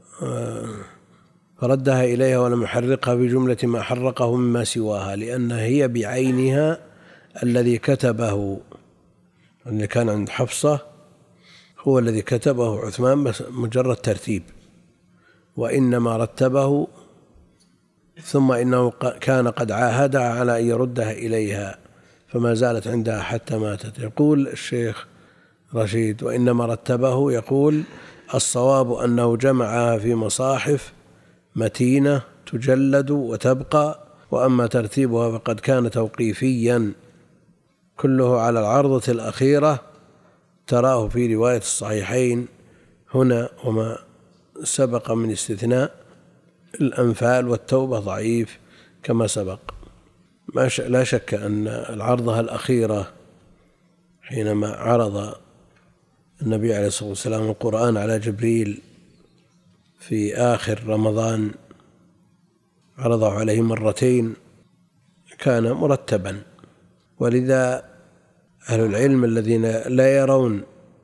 فردها إليها ولم يحرقها بجملة ما حرقه مما سواها، لأنها هي بعينها الذي كتبه، اللي كان عند حفصة هو الذي كتبه عثمان بس مجرد ترتيب، وإنما رتبه، ثم إنه كان قد عاهدها على أن يردها إليها فما زالت عندها حتى ماتت. يقول الشيخ رشيد وإنما رتبه، يقول الصواب أنه جمعها في مصاحف متينة تجلد وتبقى، وأما ترتيبها فقد كان توقيفيا كله على العرضة الأخيرة، تراه في رواية الصحيحين هنا، وما سبق من استثناء الأنفال والتوبة ضعيف كما سبق. لا شك أن العرضة الأخيرة حينما عرض النبي عليه الصلاة والسلام القرآن على جبريل في آخر رمضان، عرضه عليه مرتين، كان مرتبا. ولذا أهل العلم الذين لا يرون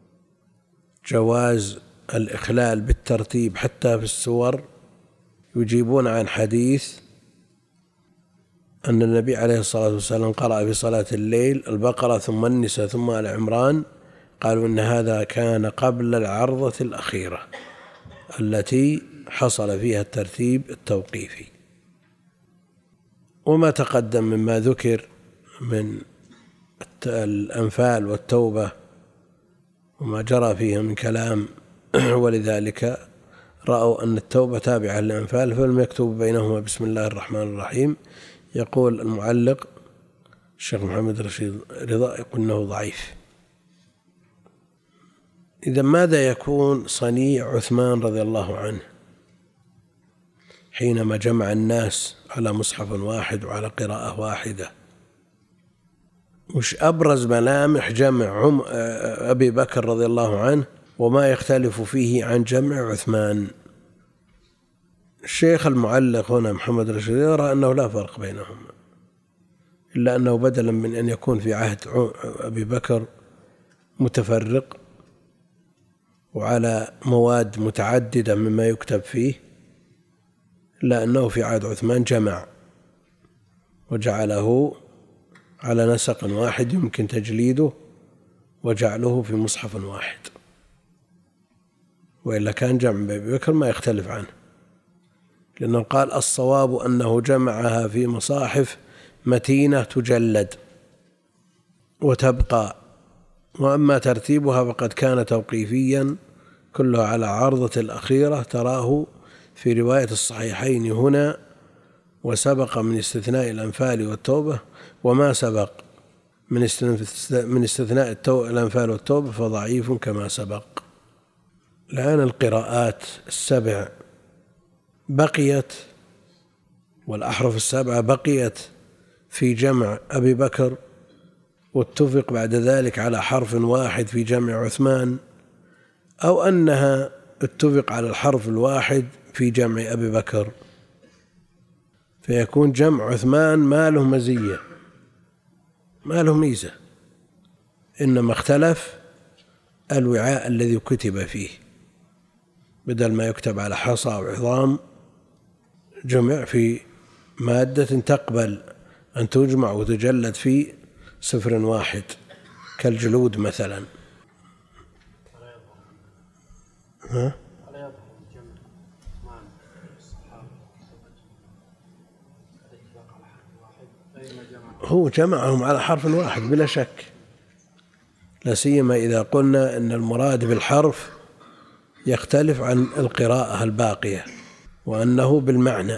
جواز الإخلال بالترتيب حتى في السور يجيبون عن حديث أن النبي عليه الصلاة والسلام قرأ في صلاة الليل البقرة ثم النساء ثم آل عمران، قالوا إن هذا كان قبل العرضة الأخيرة التي حصل فيها الترتيب التوقيفي. وما تقدم مما ذكر من الأنفال والتوبة وما جرى فيها من كلام، ولذلك رأوا أن التوبة تابعة للأنفال فلم يكتب بينهما بسم الله الرحمن الرحيم. يقول المعلق الشيخ محمد رشيد رضا يقول أنه ضعيف. إذا ماذا يكون صنيع عثمان رضي الله عنه حينما جمع الناس على مصحف واحد وعلى قراءة واحدة. وش أبرز ملامح جمع أبي بكر رضي الله عنه وما يختلف فيه عن جمع عثمان؟ الشيخ المعلق هنا محمد رشيد يرى أنه لا فرق بينهما، إلا أنه بدلا من أن يكون في عهد أبي بكر متفرق وعلى مواد متعددة مما يكتب فيه، إلا أنه في عهد عثمان جمع وجعله على نسق واحد يمكن تجليده وجعله في مصحف واحد، وإلا كان جمع أبي بكر ما يختلف عنه، لأنه قال الصواب أنه جمعها في مصاحف متينة تجلد وتبقى، وأما ترتيبها فقد كان توقيفيا كله على عرضة الأخيرة تراه في رواية الصحيحين هنا، وسبق من استثناء الأنفال والتوبة، وما سبق من استثناء الأنفال والتوبة فضعيف كما سبق. الآن القراءات السبع بقيت، والأحرف السبعة بقيت في جمع أبي بكر، واتفق بعد ذلك على حرف واحد في جمع عثمان، أو أنها اتفق على الحرف الواحد في جمع أبي بكر، فيكون جمع عثمان ما له مزية ما له ميزة، إنما اختلف الوعاء الذي كتب فيه، بدل ما يكتب على حصى أو عظام جمع في مادة تقبل أن تجمع وتجلد في صفر واحد كالجلود مثلا. هو جمعهم على حرف واحد بلا شك، لا سيما إذا قلنا أن المراد بالحرف يختلف عن القراءة الباقية، وأنه بالمعنى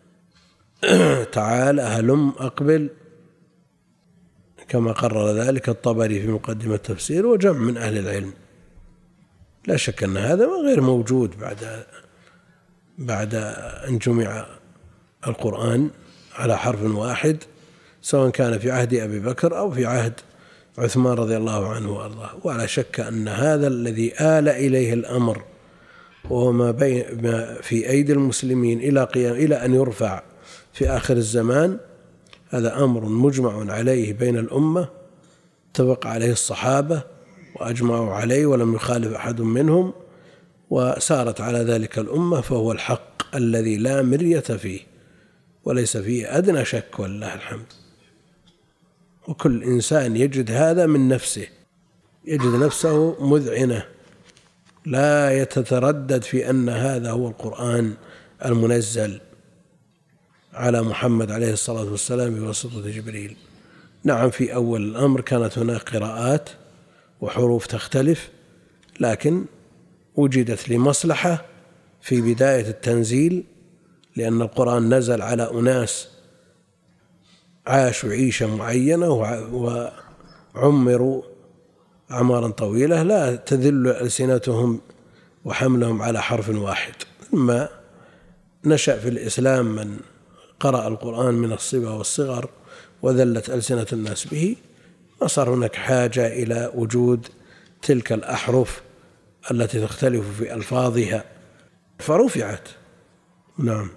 تعال هلم أقبل، كما قرر ذلك الطبري في مقدمة التفسير وجمع من أهل العلم. لا شك أن هذا غير موجود بعد أن جمع القرآن على حرف واحد، سواء كان في عهد أبي بكر أو في عهد عثمان رضي الله عنه وأرضاه. ولا شك أن هذا الذي آل إليه الأمر وهو ما في أيدي المسلمين إلى أن يرفع في آخر الزمان، هذا أمر مجمع عليه بين الأمة، اتفق عليه الصحابة وأجمعوا عليه ولم يخالف أحد منهم، وسارت على ذلك الأمة، فهو الحق الذي لا مرية فيه وليس فيه أدنى شك والله الحمد. وكل إنسان يجد هذا من نفسه، يجد نفسه مذعنة لا يتردد في أن هذا هو القرآن المنزل على محمد عليه الصلاة والسلام بواسطة جبريل. نعم في أول الأمر كانت هناك قراءات وحروف تختلف، لكن وجدت لمصلحة في بداية التنزيل، لأن القرآن نزل على أناس عاشوا عيشة معينة وعمروا أعمارا طويلة لا تذل ألسنتهم وحملهم على حرف واحد. ثم نشأ في الإسلام من قرأ القرآن من الصبا والصغر وذلت ألسنة الناس به، وصار هناك حاجة إلى وجود تلك الأحرف التي تختلف في ألفاظها فرفعت. نعم.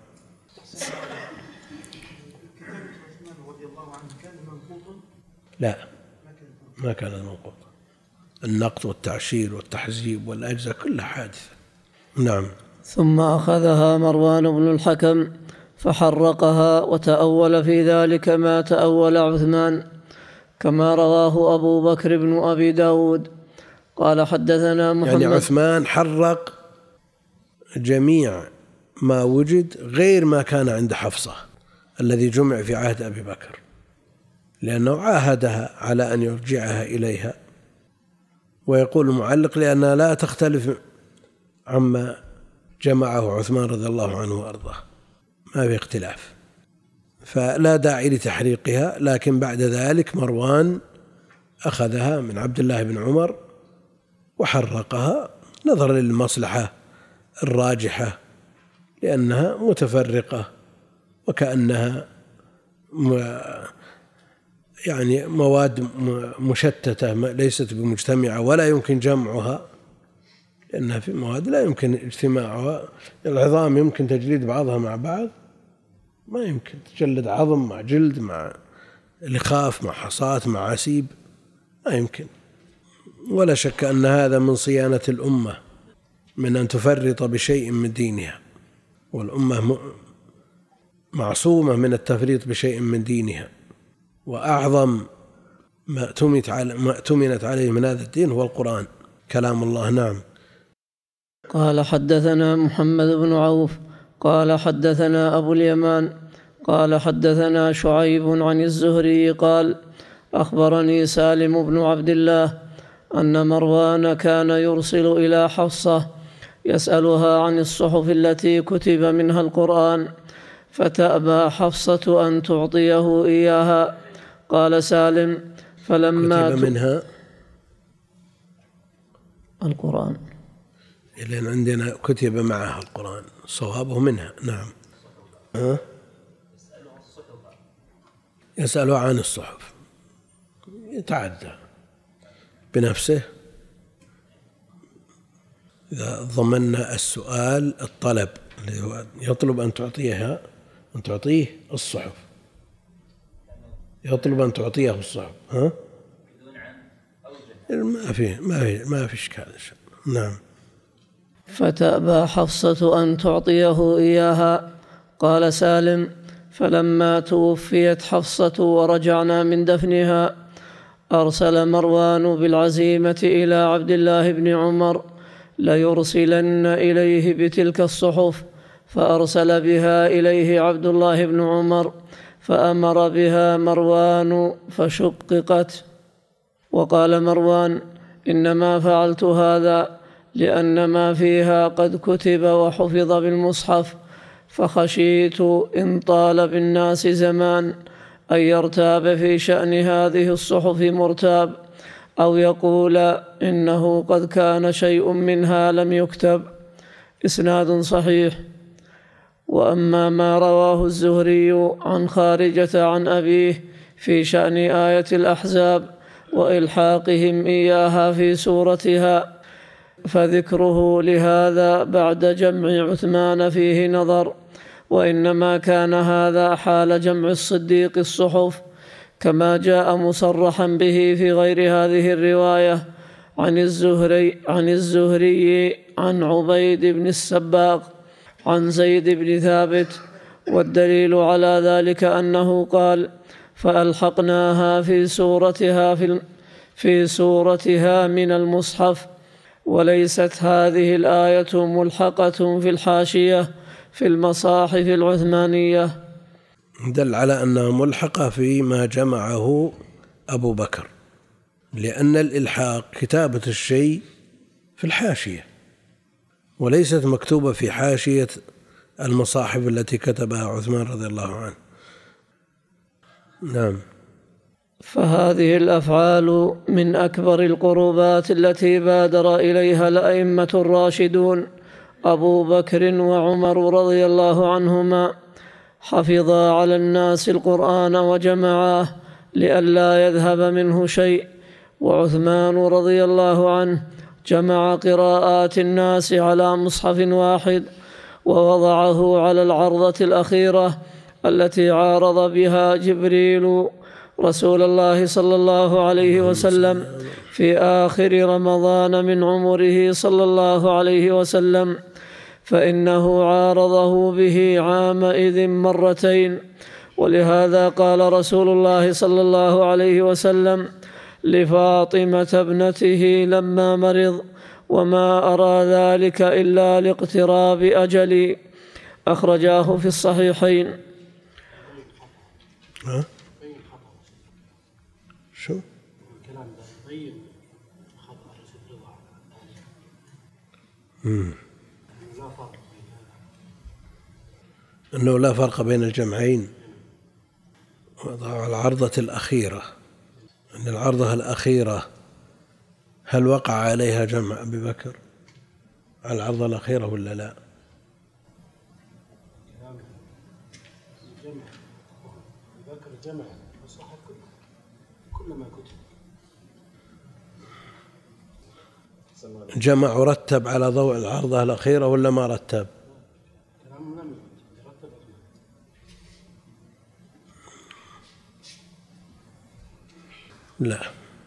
لا ما كان منقوطا، النقط والتعشير والتحزيب والأجزاء كلها حادثة. نعم. ثم أخذها مروان بن الحكم فحرقها، وتأول في ذلك ما تأول عثمان، كما رواه أبو بكر بن أبي داود قال حدثنا محمد. يعني عثمان حرق جميع ما وجد غير ما كان عند حفصة الذي جمع في عهد أبي بكر، لأنه عاهدها على أن يرجعها إليها. ويقول المعلق لأنها لا تختلف عما جمعه عثمان رضي الله عنه وأرضاه، ما في اختلاف، فلا داعي لتحريقها. لكن بعد ذلك مروان أخذها من عبد الله بن عمر وحرقها نظرا للمصلحة الراجحة لأنها متفرقة وكأنها يعني مواد مشتتة ليست بمجتمعة ولا يمكن جمعها، لأنها في مواد لا يمكن اجتماعها. العظام يمكن تجليد بعضها مع بعض؟ ما يمكن تجلد عظم مع جلد مع لخاف مع حصاة مع عسيب، ما يمكن. ولا شك أن هذا من صيانة الأمة من أن تفرط بشيء من دينها، والأمة معصومة من التفريط بشيء من دينها، وأعظم ما اؤتمنت عليه من هذا الدين هو القرآن كلام الله. نعم. قال حدثنا محمد بن عوف قال حدثنا أبو اليمان قال حدثنا شعيب عن الزهري قال أخبرني سالم بن عبد الله أن مروان كان يرسل إلى حفصة يسألها عن الصحف التي كتب منها القرآن، فتأبى حفصة أن تعطيه إياها. قال سالم فلما كتب منها القرآن، لأن عندنا كتب معها القرآن، صوابه منها. نعم. يسأله عن الصحف، يتعدى بنفسه إذا ضمننا السؤال الطلب اللي هو يطلب أن تعطيه الصحف، يطلب أن تعطيه الصحف. ما في إشكال. نعم. فتأبى حفصة أن تعطيه إياها. قال سالم فلما توفيت حفصة ورجعنا من دفنها أرسل مروان بالعزيمة إلى عبد الله بن عمر ليرسلن إليه بتلك الصحف، فأرسل بها إليه عبد الله بن عمر فأمر بها مروان فشققت. وقال مروان إنما فعلت هذا لأن ما فيها قد كتب وحفظ بالمصحف، فخشيت إن طال بالناس زمان أن يرتاب في شأن هذه الصحف مرتاب، أو يقول إنه قد كان شيء منها لم يكتب. إسناد صحيح. وأما ما رواه الزهري عن خارجة عن أبيه في شأن آية الأحزاب وإلحاقهم إياها في سورتها فذكره لهذا بعد جمع عثمان فيه نظر، وإنما كان هذا حال جمع الصديق الصحف، كما جاء مصرحا به في غير هذه الرواية عن الزهري عن عبيد بن السباق عن زيد بن ثابت. والدليل على ذلك أنه قال فألحقناها في سورتها من المصحف، وليست هذه الآية ملحقة في الحاشية في المصاحف العثمانية. دل على أنها ملحقة فيما جمعه أبو بكر، لأن الإلحاق كتابة الشيء في الحاشية وليست مكتوبة في حاشية المصاحف التي كتبها عثمان رضي الله عنه. نعم. فهذه الأفعال من أكبر القربات التي بادر إليها الأئمة الراشدون أبو بكر وعمر رضي الله عنهما، حفظا على الناس القرآن وجمعاه لئلا يذهب منه شيء. وعثمان رضي الله عنه جمع قراءات الناس على مصحف واحد ووضعه على العرضة الأخيرة التي عارض بها جبريل رسول الله صلى الله عليه وسلم في آخر رمضان من عمره صلى الله عليه وسلم، فإنه عارضه به عامئذ مرتين. ولهذا قال رسول الله صلى الله عليه وسلم لفاطمة ابنته لما مرض وما أرى ذلك إلا لاقتراب أجلي، أخرجاه في الصحيحين. شو؟ الكلام ده يبين خطأ رسول الله. أنه لا فرق بين الجمعين، وضع العرضة الأخيرة، أن العرضة الأخيرة هل وقع عليها جمع أبي بكر على العرضة الأخيرة ولا لا؟ جمع ذكر جمع الصحف كل ما كتب جمع ورتب على ضوء العرضة الأخيرة ولا ما رتب؟ لا.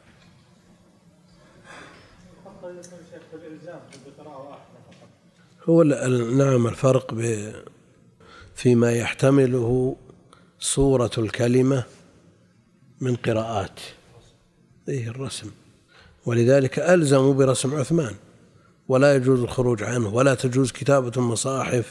هو نعم الفرق فيما يحتمله صورة الكلمة من قراءات الرسم، ولذلك ألزموا برسم عثمان ولا يجوز الخروج عنه، ولا تجوز كتابة المصاحف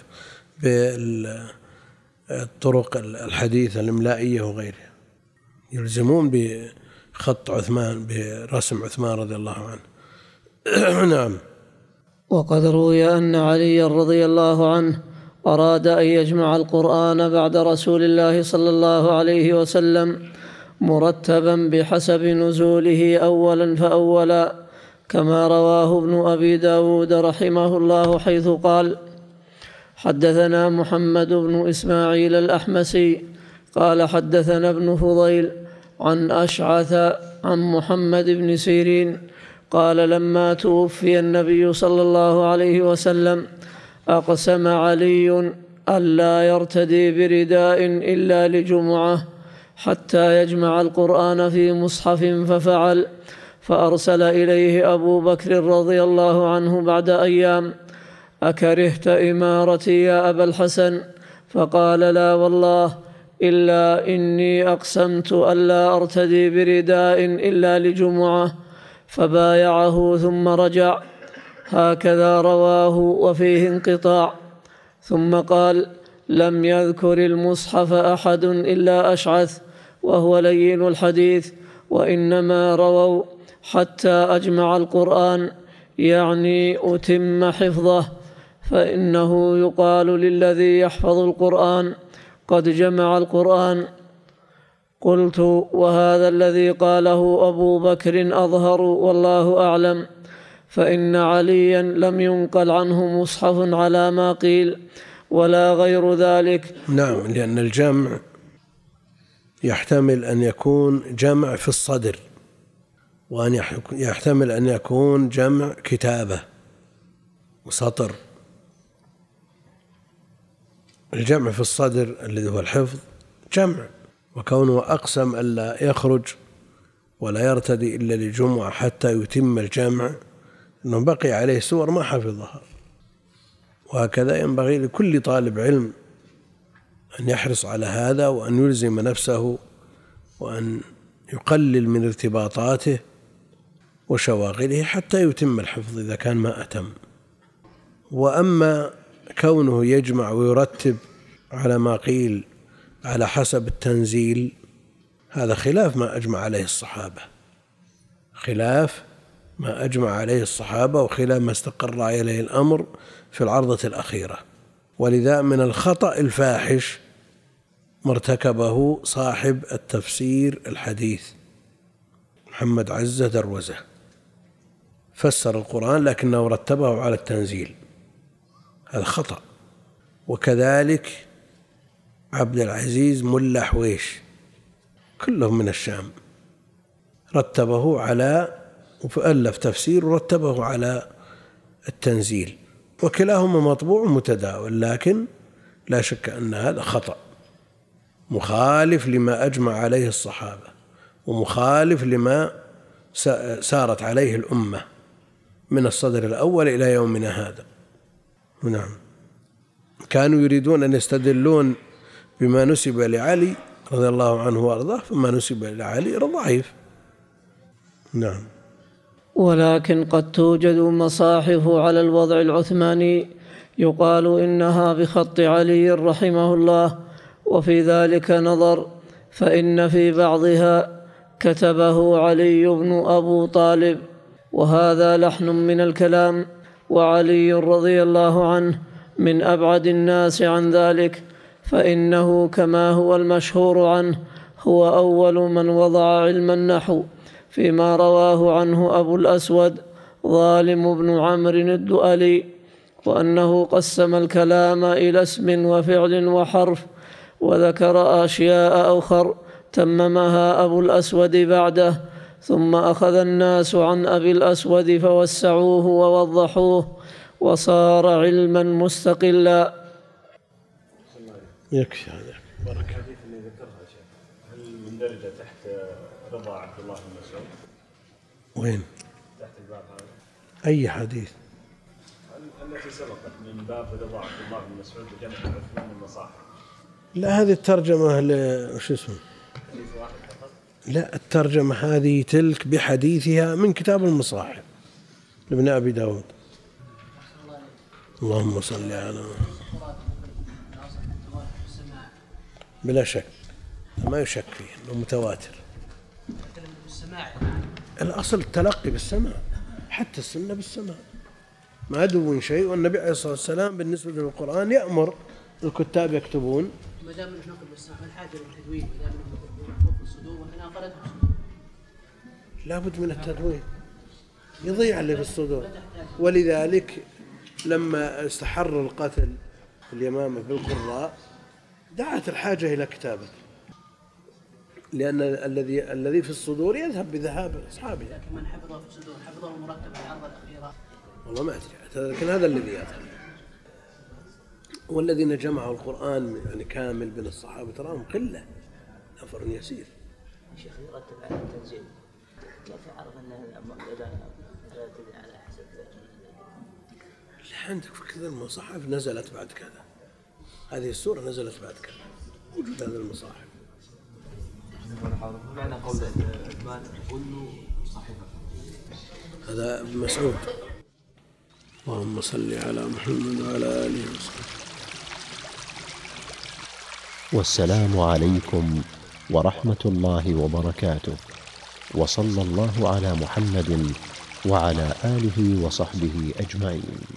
بالطرق الحديثة الإملائية وغيرها، يلزمون بخط عثمان برسم عثمان رضي الله عنه. نعم. وقد روي أن علي رضي الله عنه أراد أن يجمع القرآن بعد رسول الله صلى الله عليه وسلم مرتبا بحسب نزوله أولا فأولا، كما رواه ابن أبي داود رحمه الله حيث قال: حدثنا محمد بن إسماعيل الأحمسي قال حدثنا ابن فضيل عن أشعث عن محمد بن سيرين قال: لما توفي النبي صلى الله عليه وسلم أقسم علي ألا يرتدي برداء إلا لجمعة حتى يجمع القرآن في مصحف، ففعل، فأرسل إليه أبو بكر رضي الله عنه بعد أيام: أكرهت إمارتي يا أبا الحسن؟ فقال: لا والله، إلا إني أقسمت ألا أرتدي برداء إلا لجمعة، فبايعه ثم رجع. هكذا رواه وفيه انقطاع. ثم قال: لم يذكر المصحف أحد إلا أشعث وهو لين الحديث، وإنما رووا حتى أجمع القرآن، يعني أتم حفظه، فإنه يقال للذي يحفظ القرآن: قد جمع القرآن. قلت: وهذا الذي قاله أبو بكر أظهر والله أعلم، فإن عليا لم ينقل عنه مصحف على ما قيل ولا غير ذلك. نعم، لأن الجمع يحتمل أن يكون جمع في الصدر، وأن يحتمل أن يكون جمع كتابة وسطر. الجمع في الصدر الذي هو الحفظ جمع، وكونه أقسم ألا يخرج ولا يرتدي إلا لجمعة حتى يتم الجمع، أنه بقي عليه سور ما حفظها. وهكذا ينبغي لكل طالب علم أن يحرص على هذا، وأن يلزم نفسه، وأن يقلل من ارتباطاته وشواغله حتى يتم الحفظ إذا كان ما أتم. وأما كونه يجمع ويرتب على ما قيل على حسب التنزيل، هذا خلاف ما أجمع عليه الصحابة، خلاف ما أجمع عليه الصحابة، وخلاف ما استقر عليه الأمر في العرضة الأخيرة. ولذا من الخطأ الفاحش ما ارتكبه صاحب التفسير الحديث محمد عزة دروزة، فسر القرآن لكنه رتبه على التنزيل، هذا خطأ. وكذلك عبد العزيز ملا حويش، كلهم من الشام، رتبه على، وألف تفسير ورتبه على التنزيل، وكلاهما مطبوع متداول، لكن لا شك أن هذا خطأ مخالف لما أجمع عليه الصحابة، ومخالف لما سارت عليه الأمة من الصدر الأول إلى يومنا هذا. نعم. كانوا يريدون أن يستدلون بما نسب لعلي رضي الله عنه وأرضاه، فما نسب لعلي ضعيف. نعم. ولكن قد توجد مصاحف على الوضع العثماني يقال إنها بخط علي رحمه الله، وفي ذلك نظر، فإن في بعضها كتبه علي بن أبو طالب، وهذا لحن من الكلام، وعلي رضي الله عنه من أبعد الناس عن ذلك، فإنه كما هو المشهور عنه هو أول من وضع علم النحو، فيما رواه عنه أبو الأسود ظالم بن عمرو الدؤلي، وأنه قسم الكلام إلى اسم وفعل وحرف، وذكر أشياء أخر تممها أبو الأسود بعده، ثم أخذ الناس عن أبي الأسود فوسعوه ووضحوه وصار علما مستقلا. يكفي هذا بركة. الحديث اللي ذكرها شيخ هل مندرجة تحت رضا عبد الله بن مسعود؟ وين؟ تحت الباب هذا. أي حديث؟ التي سبقت من باب رضا عبد الله بن مسعود بجنب عثمان المصاحف. لا هذه الترجمة وش اسمه؟ حديث واحد فقط. لا الترجمة هذه تلك بحديثها من كتاب المصاحف لابن أبي داود. اللهم صل على بلا شك ما يشك فيه انه متواتر. الاصل التلقي بالسماع، حتى السنه بالسماع ما عدو شيء. والنبي عليه الصلاه والسلام بالنسبه للقران يامر الكتاب يكتبون. ما دام نقل بالسماع الحاجه للتدوين، ما دام محفوظ في الصدور وهنا قرأته لابد من التدوين، يضيع اللي في الصدور. ولذلك لما استحر القتل في اليمامة بالقراء دعت الحاجة إلى كتابة، لأن الذي في الصدور يذهب بذهاب أصحابه. لكن من حفظه في الصدور حفظه مرتبا العرض الأخيرة. والله ما أدري، لكن هذا الذي يذهب. والذين جمعوا القرآن يعني كامل بين الصحابة تراهم قلة، نفر يسير. شيخ يرتب على التنزيل، لا في عرض أنه على حسب عندك في كذا المصاحف نزلت بعد كذا، هذه السورة نزلت بعد كذا، وجود هذا المصاحف. معنى قول عثمان كله صحيفة. هذا ابن مسعود. اللهم صل على محمد وعلى آله وصحبه. والسلام عليكم ورحمة الله وبركاته، وصلى الله على محمد وعلى آله وصحبه أجمعين.